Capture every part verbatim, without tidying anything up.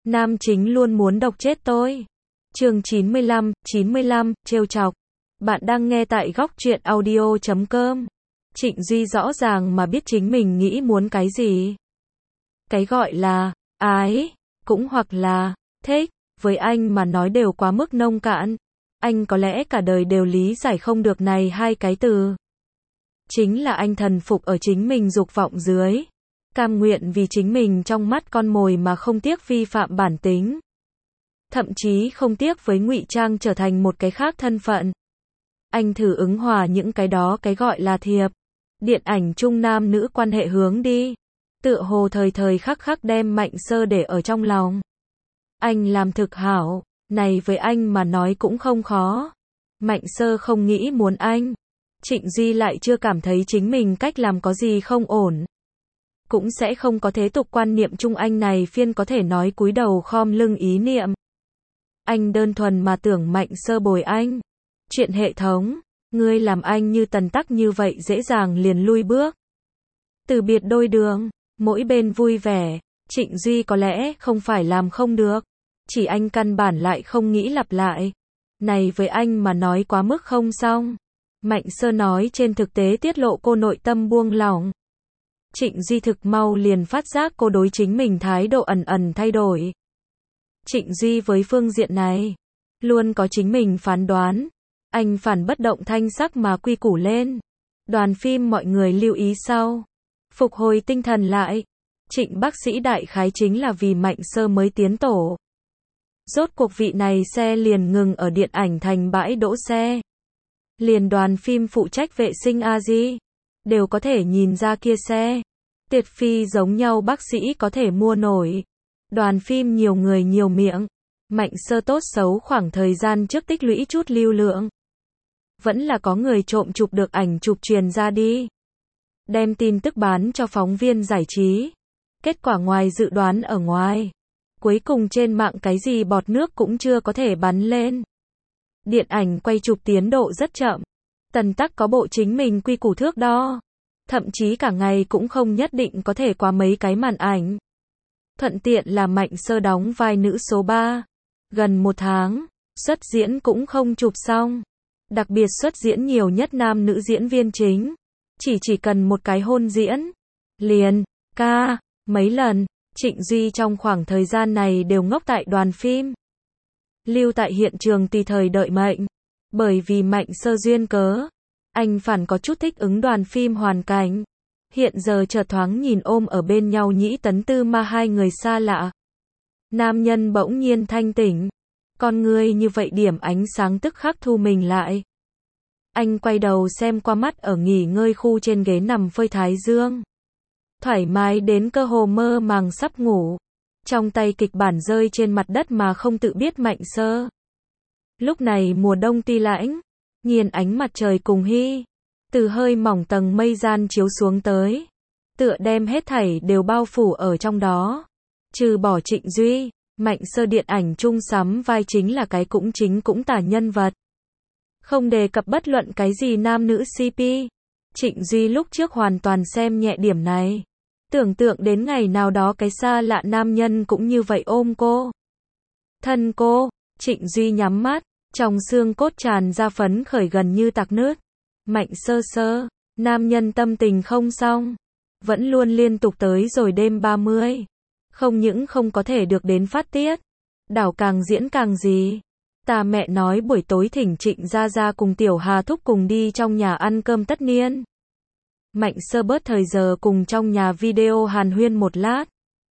Nam chính luôn muốn độc chết tôi. Chương chín mươi lăm, chín mươi lăm, trêu chọc. Bạn đang nghe tại góc truyện audio chấm com. Trịnh Duy rõ ràng mà biết chính mình nghĩ muốn cái gì. Cái gọi là ái, cũng hoặc là thích, với anh mà nói đều quá mức nông cạn. Anh có lẽ cả đời đều lý giải không được này hai cái từ. Chính là anh thần phục ở chính mình dục vọng dưới. Cam nguyện vì chính mình trong mắt con mồi mà không tiếc vi phạm bản tính. Thậm chí không tiếc với ngụy trang trở thành một cái khác thân phận. Anh thử ứng hòa những cái đó cái gọi là thiệp. Điện ảnh chung nam nữ quan hệ hướng đi. Tựa hồ thời thời khắc khắc đem Mạnh Sơ để ở trong lòng. Anh làm thực hảo, này với anh mà nói cũng không khó. Mạnh Sơ không nghĩ muốn anh. Trịnh Duy lại chưa cảm thấy chính mình cách làm có gì không ổn. Cũng sẽ không có thế tục quan niệm chung anh này phiên có thể nói cúi đầu khom lưng ý niệm. Anh đơn thuần mà tưởng Mạnh Sơ bồi anh. Chuyện hệ thống, ngươi làm anh như tần tắc như vậy dễ dàng liền lui bước. Từ biệt đôi đường, mỗi bên vui vẻ, Trịnh Duy có lẽ không phải làm không được. Chỉ anh căn bản lại không nghĩ lặp lại. Này với anh mà nói quá mức không xong. Mạnh Sơ nói trên thực tế tiết lộ cô nội tâm buông lỏng. Trịnh Duy thực mau liền phát giác cô đối chính mình thái độ ẩn ẩn thay đổi. Trịnh Duy với phương diện này, luôn có chính mình phán đoán. Anh phản bất động thanh sắc mà quy củ lên. Đoàn phim mọi người lưu ý sau. Phục hồi tinh thần lại. Trịnh bác sĩ đại khái chính là vì Mạnh Sơ mới tiến tổ. Rốt cuộc vị này xe liền ngừng ở điện ảnh thành bãi đỗ xe. Liền đoàn phim phụ trách vệ sinh a di đều có thể nhìn ra kia xe. Tiệt phi giống nhau bác sĩ có thể mua nổi. Đoàn phim nhiều người nhiều miệng. Mạnh Sơ tốt xấu khoảng thời gian trước tích lũy chút lưu lượng. Vẫn là có người trộm chụp được ảnh chụp truyền ra đi. Đem tin tức bán cho phóng viên giải trí. Kết quả ngoài dự đoán ở ngoài. Cuối cùng trên mạng cái gì bọt nước cũng chưa có thể bắn lên. Điện ảnh quay chụp tiến độ rất chậm. Tần tắc có bộ chính mình quy củ thước đo. Thậm chí cả ngày cũng không nhất định có thể qua mấy cái màn ảnh. Thuận tiện là Mạnh Sơ đóng vai nữ số ba. Gần một tháng, xuất diễn cũng không chụp xong. Đặc biệt xuất diễn nhiều nhất nam nữ diễn viên chính. Chỉ chỉ cần một cái hôn diễn. Liền, ca, mấy lần, Trịnh Duy trong khoảng thời gian này đều ngốc tại đoàn phim. Lưu tại hiện trường tùy thời đợi mệnh. Bởi vì Mạnh Sơ duyên cớ. Anh phản có chút thích ứng đoàn phim hoàn cảnh. Hiện giờ chợt thoáng nhìn ôm ở bên nhau Nhĩ Tấn Tư Ma hai người xa lạ. Nam nhân bỗng nhiên thanh tỉnh. Con người như vậy điểm ánh sáng tức khắc thu mình lại. Anh quay đầu xem qua mắt ở nghỉ ngơi khu trên ghế nằm phơi thái dương. Thoải mái đến cơ hồ mơ màng sắp ngủ. Trong tay kịch bản rơi trên mặt đất mà không tự biết Mạnh Sơ. Lúc này mùa đông tuy lạnh, nhìn ánh mặt trời cùng hy. Từ hơi mỏng tầng mây gian chiếu xuống tới. Tựa đem hết thảy đều bao phủ ở trong đó. Trừ bỏ Trịnh Duy, Mạnh Sơ điện ảnh chung sắm vai chính là cái cũng chính cũng tả nhân vật. Không đề cập bất luận cái gì nam nữ xê pê. Trịnh Duy lúc trước hoàn toàn xem nhẹ điểm này. Tưởng tượng đến ngày nào đó cái xa lạ nam nhân cũng như vậy ôm cô. Thân cô, Trịnh Duy nhắm mắt, trong xương cốt tràn ra phấn khởi gần như tạc nứt. Mạnh Sơ Sơ, nam nhân tâm tình không xong. Vẫn luôn liên tục tới rồi đêm ba mươi. Không những không có thể được đến phát tiết. Đảo càng diễn càng gì. Ta mẹ nói buổi tối thỉnh Trịnh Gia Gia cùng Tiểu Hà Thúc cùng đi trong nhà ăn cơm tất niên. Mạnh Sơ bớt thời giờ cùng trong nhà video hàn huyên một lát.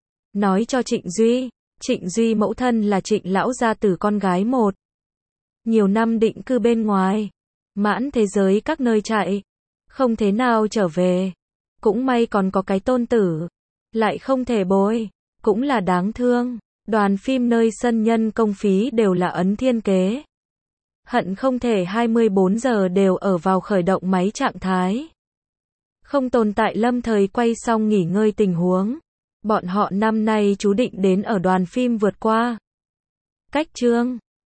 Nói cho Trịnh Duy, Trịnh Duy mẫu thân là Trịnh lão gia tử con gái một. Nhiều năm định cư bên ngoài. Mãn thế giới các nơi chạy. Không thế nào trở về. Cũng may còn có cái tôn tử. Lại không thể bối. Cũng là đáng thương. Đoàn phim nơi sân nhân công phí đều là ấn thiên kế. Hận không thể hai mươi bốn giờ đều ở vào khởi động máy trạng thái. Không tồn tại lâm thời quay xong nghỉ ngơi tình huống. Bọn họ năm nay chú định đến ở đoàn phim vượt qua. Cách chương.